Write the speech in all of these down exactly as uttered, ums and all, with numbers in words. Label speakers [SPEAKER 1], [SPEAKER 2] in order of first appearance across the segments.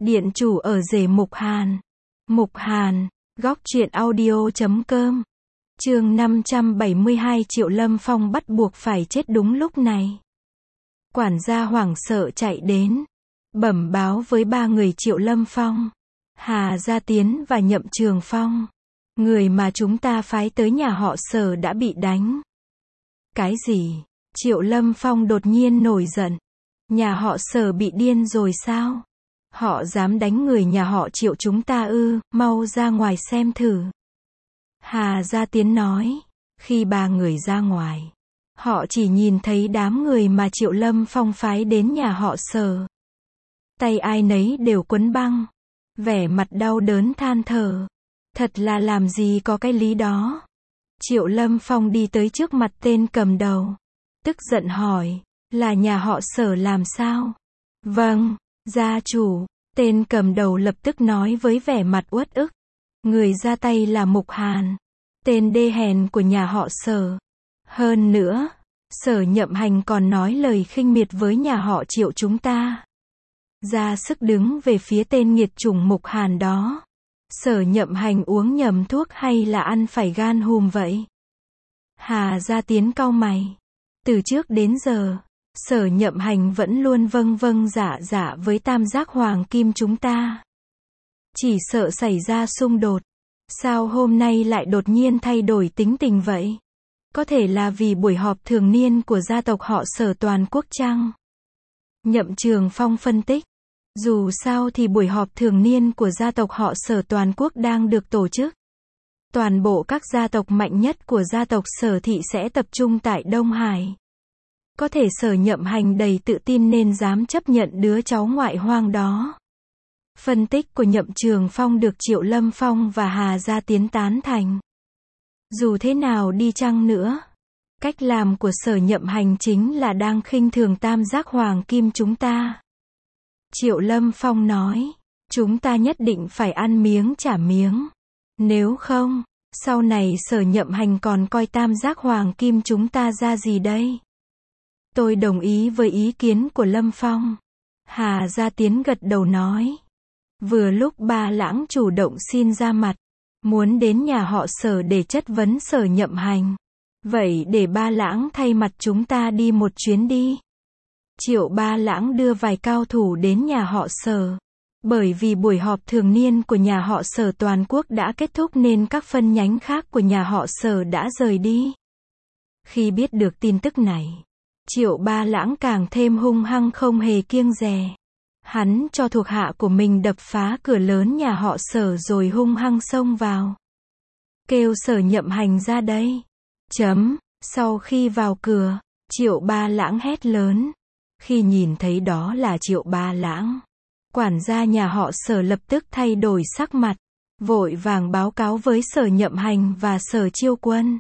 [SPEAKER 1] Điện chủ ở rể Mục Hàn. Mục Hàn, góc truyện audio chấm com. Chương năm trăm bảy mươi hai Triệu Lâm Phong bắt buộc phải chết đúng lúc này. Quản gia hoảng sợ chạy đến, bẩm báo với ba người Triệu Lâm Phong, Hà Gia Tiến và Nhậm Trường Phong. Người mà chúng ta phái tới nhà họ Sở đã bị đánh. Cái gì? Triệu Lâm Phong đột nhiên nổi giận. Nhà họ Sở bị điên rồi sao? Họ dám đánh người nhà họ Triệu chúng ta ư, mau ra ngoài xem thử. Hà Gia Tiến nói, khi ba người ra ngoài, họ chỉ nhìn thấy đám người mà Triệu Lâm Phong phái đến nhà họ Sở. Tay ai nấy đều quấn băng, vẻ mặt đau đớn than thở. Thật là làm gì có cái lý đó. Triệu Lâm Phong đi tới trước mặt tên cầm đầu, tức giận hỏi, là nhà họ Sở làm sao? Vâng, gia chủ. Tên cầm đầu lập tức nói với vẻ mặt uất ức. Người ra tay là Mục Hàn, tên đê hèn của nhà họ Sở. Hơn nữa, Sở Nhậm Hành còn nói lời khinh miệt với nhà họ Triệu chúng ta. Ra sức đứng về phía tên nghiệt chủng Mục Hàn đó. Sở Nhậm Hành uống nhầm thuốc hay là ăn phải gan hùm vậy? Hà Gia Tiến cau mày. Từ trước đến giờ, Sở Nhậm Hành vẫn luôn vâng vâng dạ dạ với Tam Giác Hoàng Kim chúng ta. Chỉ sợ xảy ra xung đột. Sao hôm nay lại đột nhiên thay đổi tính tình vậy? Có thể là vì buổi họp thường niên của gia tộc họ Sở toàn quốc chăng? Nhậm Trường Phong phân tích. Dù sao thì buổi họp thường niên của gia tộc họ Sở toàn quốc đang được tổ chức. Toàn bộ các gia tộc mạnh nhất của gia tộc Sở thị sẽ tập trung tại Đông Hải. Có thể Sở Nhậm Hành đầy tự tin nên dám chấp nhận đứa cháu ngoại hoang đó. Phân tích của Nhậm Trường Phong được Triệu Lâm Phong và Hà Gia Tiến tán thành. Dù thế nào đi chăng nữa, cách làm của Sở Nhậm Hành chính là đang khinh thường Tam Giác Hoàng Kim chúng ta. Triệu Lâm Phong nói, chúng ta nhất định phải ăn miếng trả miếng. Nếu không, sau này Sở Nhậm Hành còn coi Tam Giác Hoàng Kim chúng ta ra gì đây? Tôi đồng ý với ý kiến của Lâm Phong. Hà Gia Tiến gật đầu nói. Vừa lúc Ba Lãng chủ động xin ra mặt, muốn đến nhà họ Sở để chất vấn Sở Nhậm Hành. Vậy để Ba Lãng thay mặt chúng ta đi một chuyến đi. Triệu Ba Lãng đưa vài cao thủ đến nhà họ Sở. Bởi vì buổi họp thường niên của nhà họ Sở toàn quốc đã kết thúc nên các phân nhánh khác của nhà họ Sở đã rời đi. Khi biết được tin tức này, Triệu Ba Lãng càng thêm hung hăng không hề kiêng dè. Hắn cho thuộc hạ của mình đập phá cửa lớn nhà họ Sở rồi hung hăng xông vào. Kêu Sở Nhậm Hành ra đây. Chấm, sau khi vào cửa, Triệu Ba Lãng hét lớn. Khi nhìn thấy đó là Triệu Ba Lãng, quản gia nhà họ Sở lập tức thay đổi sắc mặt, vội vàng báo cáo với Sở Nhậm Hành và Sở Chiêu Quân.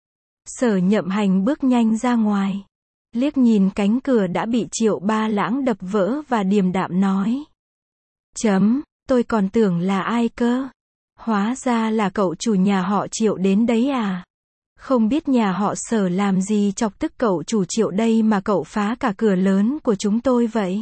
[SPEAKER 1] Sở Nhậm Hành bước nhanh ra ngoài, liếc nhìn cánh cửa đã bị Triệu Ba Lãng đập vỡ và điềm đạm nói. Chấm, tôi còn tưởng là ai cơ? Hóa ra là cậu chủ nhà họ Triệu đến đấy à? Không biết nhà họ Sở làm gì chọc tức cậu chủ Triệu đây mà cậu phá cả cửa lớn của chúng tôi vậy?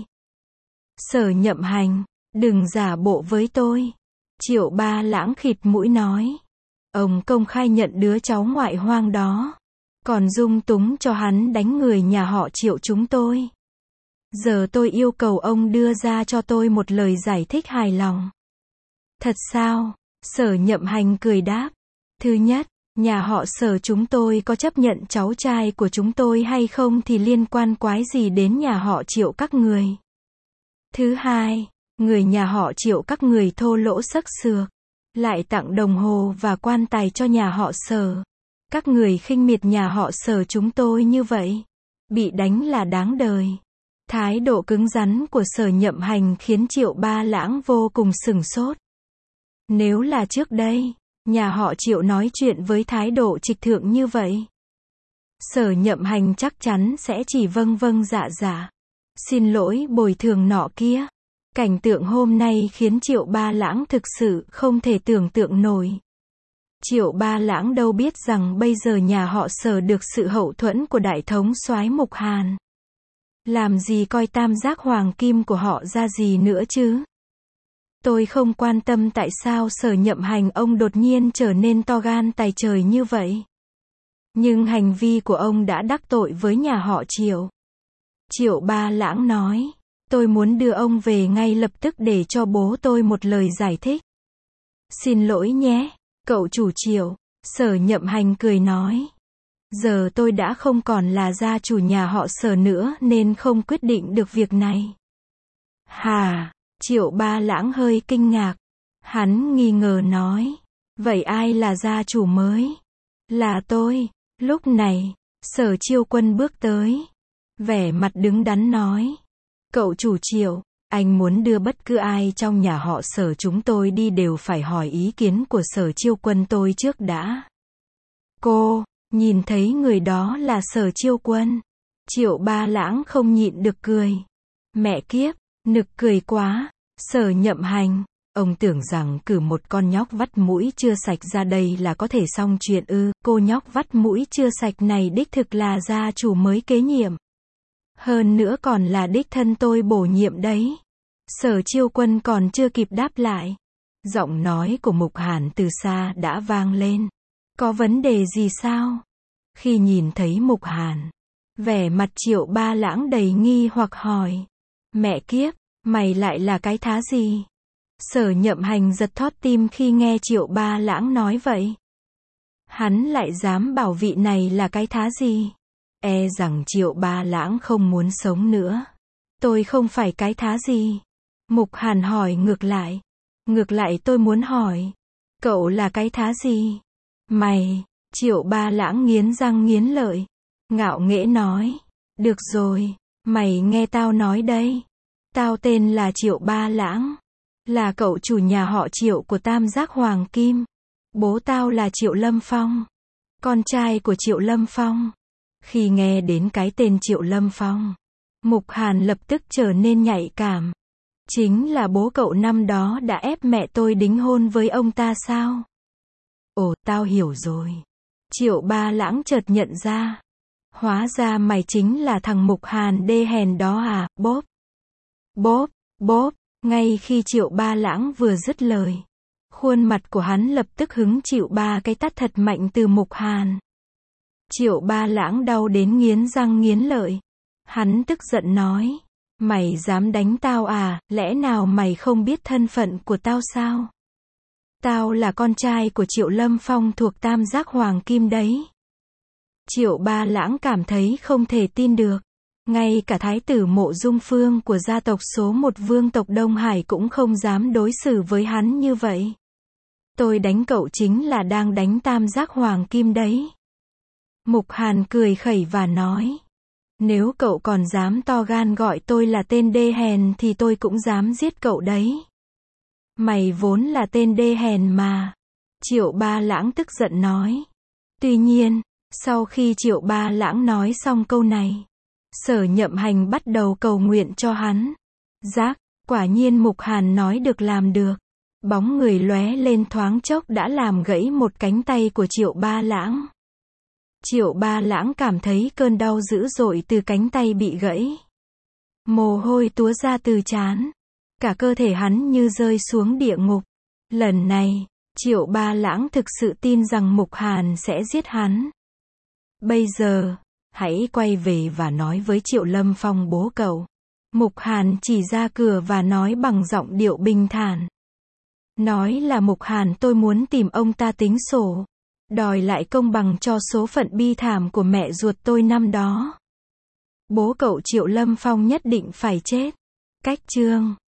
[SPEAKER 1] Sở Nhậm Hành, đừng giả bộ với tôi. Triệu Ba Lãng khịt mũi nói. Ông công khai nhận đứa cháu ngoại hoang đó, còn dung túng cho hắn đánh người nhà họ Triệu chúng tôi. Giờ tôi yêu cầu ông đưa ra cho tôi một lời giải thích hài lòng. Thật sao? Sở Nhậm Hành cười đáp. Thứ nhất, nhà họ Sở chúng tôi có chấp nhận cháu trai của chúng tôi hay không thì liên quan quái gì đến nhà họ Triệu các người. Thứ hai, người nhà họ Triệu các người thô lỗ sắc sược, lại tặng đồng hồ và quan tài cho nhà họ Sở. Các người khinh miệt nhà họ Sở chúng tôi như vậy, bị đánh là đáng đời. Thái độ cứng rắn của Sở Nhậm Hành khiến Triệu Ba Lãng vô cùng sửng sốt. Nếu là trước đây, nhà họ Triệu nói chuyện với thái độ trịch thượng như vậy, Sở Nhậm Hành chắc chắn sẽ chỉ vâng vâng dạ dạ, xin lỗi bồi thường nọ kia. Cảnh tượng hôm nay khiến Triệu Ba Lãng thực sự không thể tưởng tượng nổi. Triệu Ba Lãng đâu biết rằng bây giờ nhà họ Sở được sự hậu thuẫn của đại thống soái Mục Hàn. Làm gì coi Tam Giác Hoàng Kim của họ ra gì nữa chứ? Tôi không quan tâm tại sao Sở Nhậm Hành ông đột nhiên trở nên to gan tài trời như vậy. Nhưng hành vi của ông đã đắc tội với nhà họ Triệu. Triệu Ba Lãng nói, tôi muốn đưa ông về ngay lập tức để cho bố tôi một lời giải thích. Xin lỗi nhé, cậu chủ Triệu, Sở Nhậm Hành cười nói. Giờ tôi đã không còn là gia chủ nhà họ Sở nữa nên không quyết định được việc này. Hà, Triệu Ba Lãng hơi kinh ngạc. Hắn nghi ngờ nói, vậy ai là gia chủ mới? Là tôi. Lúc này, Sở Chiêu Quân bước tới. Vẻ mặt đứng đắn nói, cậu chủ Triệu, anh muốn đưa bất cứ ai trong nhà họ Sở chúng tôi đi đều phải hỏi ý kiến của Sở Chiêu Quân tôi trước đã. Cô, nhìn thấy người đó là Sở Chiêu Quân. Triệu Ba Lãng không nhịn được cười. Mẹ kiếp, nực cười quá. Sở Nhậm Hành, ông tưởng rằng cử một con nhóc vắt mũi chưa sạch ra đây là có thể xong chuyện ư? Cô nhóc vắt mũi chưa sạch này đích thực là gia chủ mới kế nhiệm. Hơn nữa còn là đích thân tôi bổ nhiệm đấy. Sở Chiêu Quân còn chưa kịp đáp lại. Giọng nói của Mục Hàn từ xa đã vang lên. Có vấn đề gì sao? Khi nhìn thấy Mục Hàn, vẻ mặt Triệu Ba Lãng đầy nghi hoặc hỏi. Mẹ kiếp, mày lại là cái thá gì? Sở Nhậm Hành giật thót tim khi nghe Triệu Ba Lãng nói vậy. Hắn lại dám bảo vị này là cái thá gì? E rằng Triệu Ba Lãng không muốn sống nữa. Tôi không phải cái thá gì. Mục Hàn hỏi ngược lại. Ngược lại tôi muốn hỏi. Cậu là cái thá gì? Mày, Triệu Ba Lãng nghiến răng nghiến lợi. Ngạo nghễ nói. Được rồi, mày nghe tao nói đây. Tao tên là Triệu Ba Lãng. Là cậu chủ nhà họ Triệu của Tam Giác Hoàng Kim. Bố tao là Triệu Lâm Phong. Con trai của Triệu Lâm Phong. Khi nghe đến cái tên Triệu Lâm Phong, Mục Hàn lập tức trở nên nhạy cảm. Chính là bố cậu năm đó đã ép mẹ tôi đính hôn với ông ta sao? Ồ, tao hiểu rồi. Triệu Ba Lãng chợt nhận ra. Hóa ra mày chính là thằng Mục Hàn đê hèn đó à? Bốp. Bốp, bốp. Ngay khi Triệu Ba Lãng vừa dứt lời, khuôn mặt của hắn lập tức hứng chịu ba cái tát thật mạnh từ Mục Hàn. Triệu Ba Lãng đau đến nghiến răng nghiến lợi. Hắn tức giận nói, mày dám đánh tao à, lẽ nào mày không biết thân phận của tao sao? Tao là con trai của Triệu Lâm Phong thuộc Tam Giác Hoàng Kim đấy. Triệu Ba Lãng cảm thấy không thể tin được. Ngay cả thái tử Mộ Dung Phương của gia tộc số một vương tộc Đông Hải cũng không dám đối xử với hắn như vậy. Tôi đánh cậu chính là đang đánh Tam Giác Hoàng Kim đấy. Mục Hàn cười khẩy và nói. Nếu cậu còn dám to gan gọi tôi là tên đê hèn thì tôi cũng dám giết cậu đấy. Mày vốn là tên đê hèn mà. Triệu Ba Lãng tức giận nói. Tuy nhiên, sau khi Triệu Ba Lãng nói xong câu này, Sở Nhậm Hành bắt đầu cầu nguyện cho hắn. Giác, quả nhiên Mục Hàn nói được làm được. Bóng người lóe lên thoáng chốc đã làm gãy một cánh tay của Triệu Ba Lãng. Triệu Ba Lãng cảm thấy cơn đau dữ dội từ cánh tay bị gãy. Mồ hôi túa ra từ trán. Cả cơ thể hắn như rơi xuống địa ngục. Lần này, Triệu Ba Lãng thực sự tin rằng Mục Hàn sẽ giết hắn. Bây giờ, hãy quay về và nói với Triệu Lâm Phong bố cậu. Mục Hàn chỉ ra cửa và nói bằng giọng điệu bình thản. Nói là Mục Hàn tôi muốn tìm ông ta tính sổ. Đòi lại công bằng cho số phận bi thảm của mẹ ruột tôi năm đó. Bố cậu Triệu Lâm Phong nhất định phải chết. Cách chương